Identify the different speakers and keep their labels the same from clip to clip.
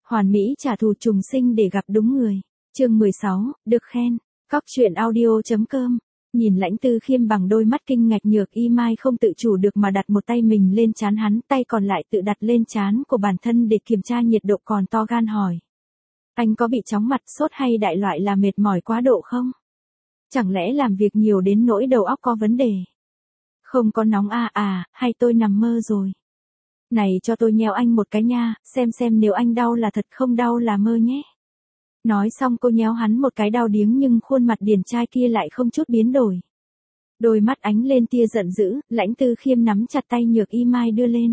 Speaker 1: Hoàn mỹ trả thù trùng sinh để gặp đúng người. Chương 16, được khen. Cóc truyện audio.com. Nhìn Lãnh Tư Khiêm bằng đôi mắt kinh ngạc, Nhược Y Mai không tự chủ được mà đặt một tay mình lên trán hắn, tay còn lại tự đặt lên trán của bản thân để kiểm tra nhiệt độ, còn to gan hỏi. Anh có bị chóng mặt, sốt hay đại loại là mệt mỏi quá độ không? Chẳng lẽ làm việc nhiều đến nỗi đầu óc có vấn đề? Không có nóng hay tôi nằm mơ rồi? Này cho tôi nheo anh một cái nha, xem nếu anh đau là thật, không đau là mơ nhé. Nói xong cô nhéo hắn một cái đau điếng, nhưng khuôn mặt điển trai kia lại không chút biến đổi. Đôi mắt ánh lên tia giận dữ. Lãnh Tư Khiêm nắm chặt tay Nhược Y Mai đưa lên.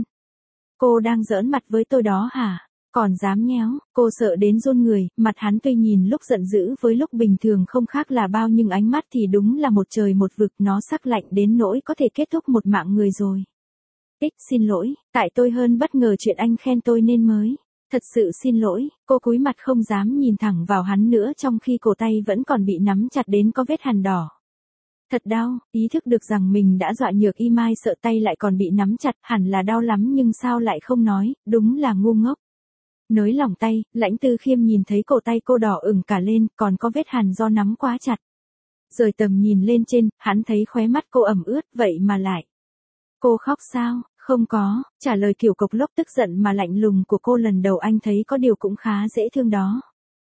Speaker 1: Cô đang giỡn mặt với tôi đó hả? Còn dám nhéo? Cô sợ đến run người. Mặt hắn tuy nhìn lúc giận dữ với lúc bình thường không khác là bao, nhưng ánh mắt thì đúng là một trời một vực, nó sắc lạnh đến nỗi có thể kết thúc một mạng người rồi. Xin lỗi, tại tôi hơn bất ngờ chuyện anh khen tôi nên mới. Thật sự xin lỗi. Cô cúi mặt không dám nhìn thẳng vào hắn nữa, trong khi cổ tay vẫn còn bị nắm chặt đến có vết hằn đỏ. Thật đau. Ý thức được rằng mình đã dọa Nhược Y Mai sợ, tay lại còn bị nắm chặt, hẳn là đau lắm nhưng sao lại không nói, đúng là ngu ngốc. Nới lỏng tay, Lãnh Tư Khiêm nhìn thấy cổ tay cô đỏ ửng cả lên, còn có vết hằn do nắm quá chặt. Rời tầm nhìn lên trên, hắn thấy khóe mắt cô ẩm ướt, vậy mà lại. Cô khóc sao? Không có. Trả lời kiểu cộc lốc tức giận mà lạnh lùng của cô lần đầu anh thấy có điều cũng khá dễ thương đó.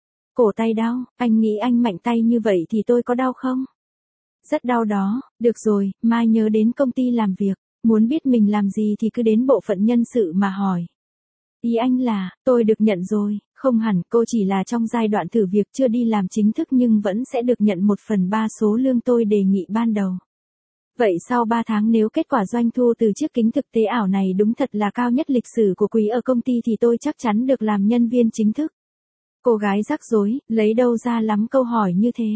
Speaker 1: Cổ tay đau, anh nghĩ anh mạnh tay như vậy thì tôi có đau không? Rất đau đó. Được rồi, mai nhớ đến công ty làm việc, muốn biết mình làm gì thì cứ đến bộ phận nhân sự mà hỏi. Ý anh là, tôi được nhận rồi. Không hẳn, cô chỉ là trong giai đoạn thử việc, chưa đi làm chính thức, nhưng vẫn sẽ được nhận 1/3 số lương tôi đề nghị ban đầu. Vậy sau 3 tháng nếu kết quả doanh thu từ chiếc kính thực tế ảo này đúng thật là cao nhất lịch sử của quý ở công ty thì tôi chắc chắn được làm nhân viên chính thức. Cô gái rắc rối, lấy đâu ra lắm câu hỏi như thế.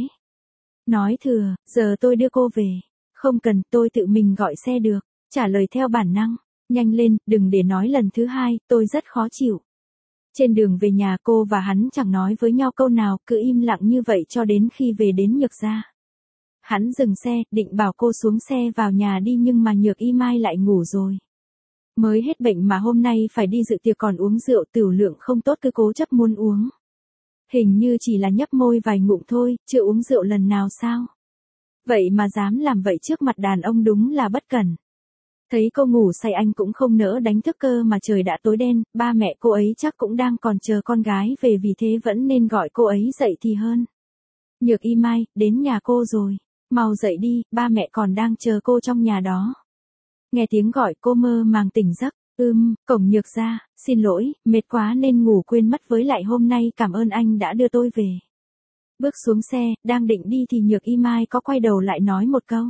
Speaker 1: Nói thừa, giờ tôi đưa cô về. Không cần, tôi tự mình gọi xe được. Trả lời theo bản năng. Nhanh lên, đừng để nói lần thứ hai, tôi rất khó chịu. Trên đường về nhà cô và hắn chẳng nói với nhau câu nào, cứ im lặng như vậy cho đến khi về đến Nhược gia. Hắn dừng xe, định bảo cô xuống xe vào nhà đi, nhưng mà Nhược Y Mai lại ngủ rồi. Mới hết bệnh mà hôm nay phải đi dự tiệc còn uống rượu, tửu lượng không tốt cứ cố chấp muốn uống. Hình như chỉ là nhấp môi vài ngụm thôi, chưa uống rượu lần nào sao? Vậy mà dám làm vậy trước mặt đàn ông, đúng là bất cẩn. Thấy cô ngủ say anh cũng không nỡ đánh thức cơ mà trời đã tối đen, ba mẹ cô ấy chắc cũng đang còn chờ con gái về, vì thế vẫn nên gọi cô ấy dậy thì hơn. Nhược Y Mai, đến nhà cô rồi. Mau dậy đi, ba mẹ còn đang chờ cô trong nhà đó. Nghe tiếng gọi cô mơ màng tỉnh giấc. Cổng Nhược gia. Xin lỗi, mệt quá nên ngủ quên mất, với lại hôm nay cảm ơn anh đã đưa tôi về. Bước xuống xe, đang định đi thì Nhược Y Mai có quay đầu lại nói một câu.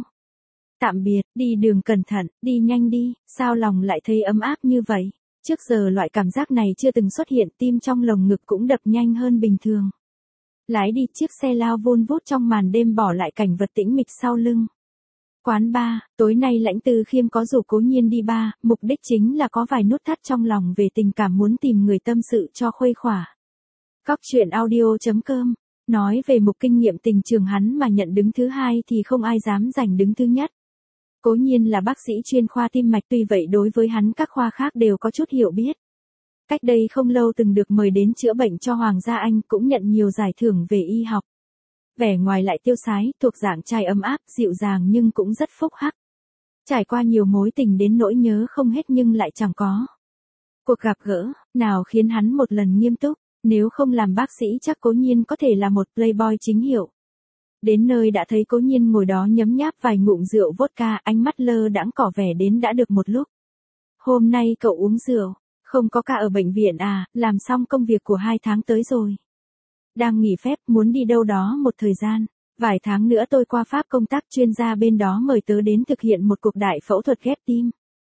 Speaker 1: Tạm biệt, đi đường cẩn thận, đi nhanh đi. Sao lòng lại thấy ấm áp như vậy? Trước giờ loại cảm giác này chưa từng xuất hiện, tim trong lồng ngực cũng đập nhanh hơn bình thường. Lái đi, chiếc xe lao vun vút trong màn đêm, bỏ lại cảnh vật tĩnh mịch sau lưng. Quán bar. Tối nay Lãnh Tư Khiêm có rủ Cố Nhiên đi bar, mục đích chính là có vài nút thắt trong lòng về tình cảm, muốn tìm người tâm sự cho khuây khỏa. Cóc truyện audio.com. Nói về mục kinh nghiệm tình trường hắn mà nhận đứng thứ hai thì không ai dám giành đứng thứ nhất. Cố Nhiên là bác sĩ chuyên khoa tim mạch, tuy vậy đối với hắn các khoa khác đều có chút hiểu biết. Cách đây không lâu từng được mời đến chữa bệnh cho Hoàng gia Anh, cũng nhận nhiều giải thưởng về y học. Vẻ ngoài lại tiêu sái, thuộc dạng trai ấm áp, dịu dàng nhưng cũng rất phúc hắc. Trải qua nhiều mối tình đến nỗi nhớ không hết nhưng lại chẳng có cuộc gặp gỡ nào khiến hắn một lần nghiêm túc. Nếu không làm bác sĩ chắc Cố Nhiên có thể là một playboy chính hiệu. Đến nơi đã thấy Cố Nhiên ngồi đó nhấm nháp vài ngụm rượu vodka, ánh mắt lơ đãng tỏ vẻ đến đã được một lúc. Hôm nay cậu uống rượu? Không có ca ở bệnh viện à? Làm xong công việc của 2 tháng tới rồi. Đang nghỉ phép, muốn đi đâu đó một thời gian. Vài tháng nữa tôi qua Pháp công tác, chuyên gia bên đó mời tớ đến thực hiện một cuộc đại phẫu thuật ghép tim.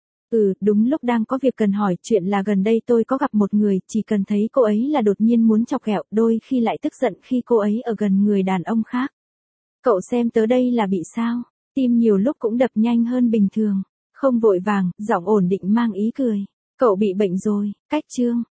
Speaker 1: Đúng lúc đang có việc cần hỏi, chuyện là gần đây tôi có gặp một người, chỉ cần thấy cô ấy là đột nhiên muốn chọc ghẹo, đôi khi lại tức giận khi cô ấy ở gần người đàn ông khác. Cậu xem tớ đây là bị sao? Tim nhiều lúc cũng đập nhanh hơn bình thường. Không vội vàng, giọng ổn định mang ý cười. Cậu bị bệnh rồi. Cách chương.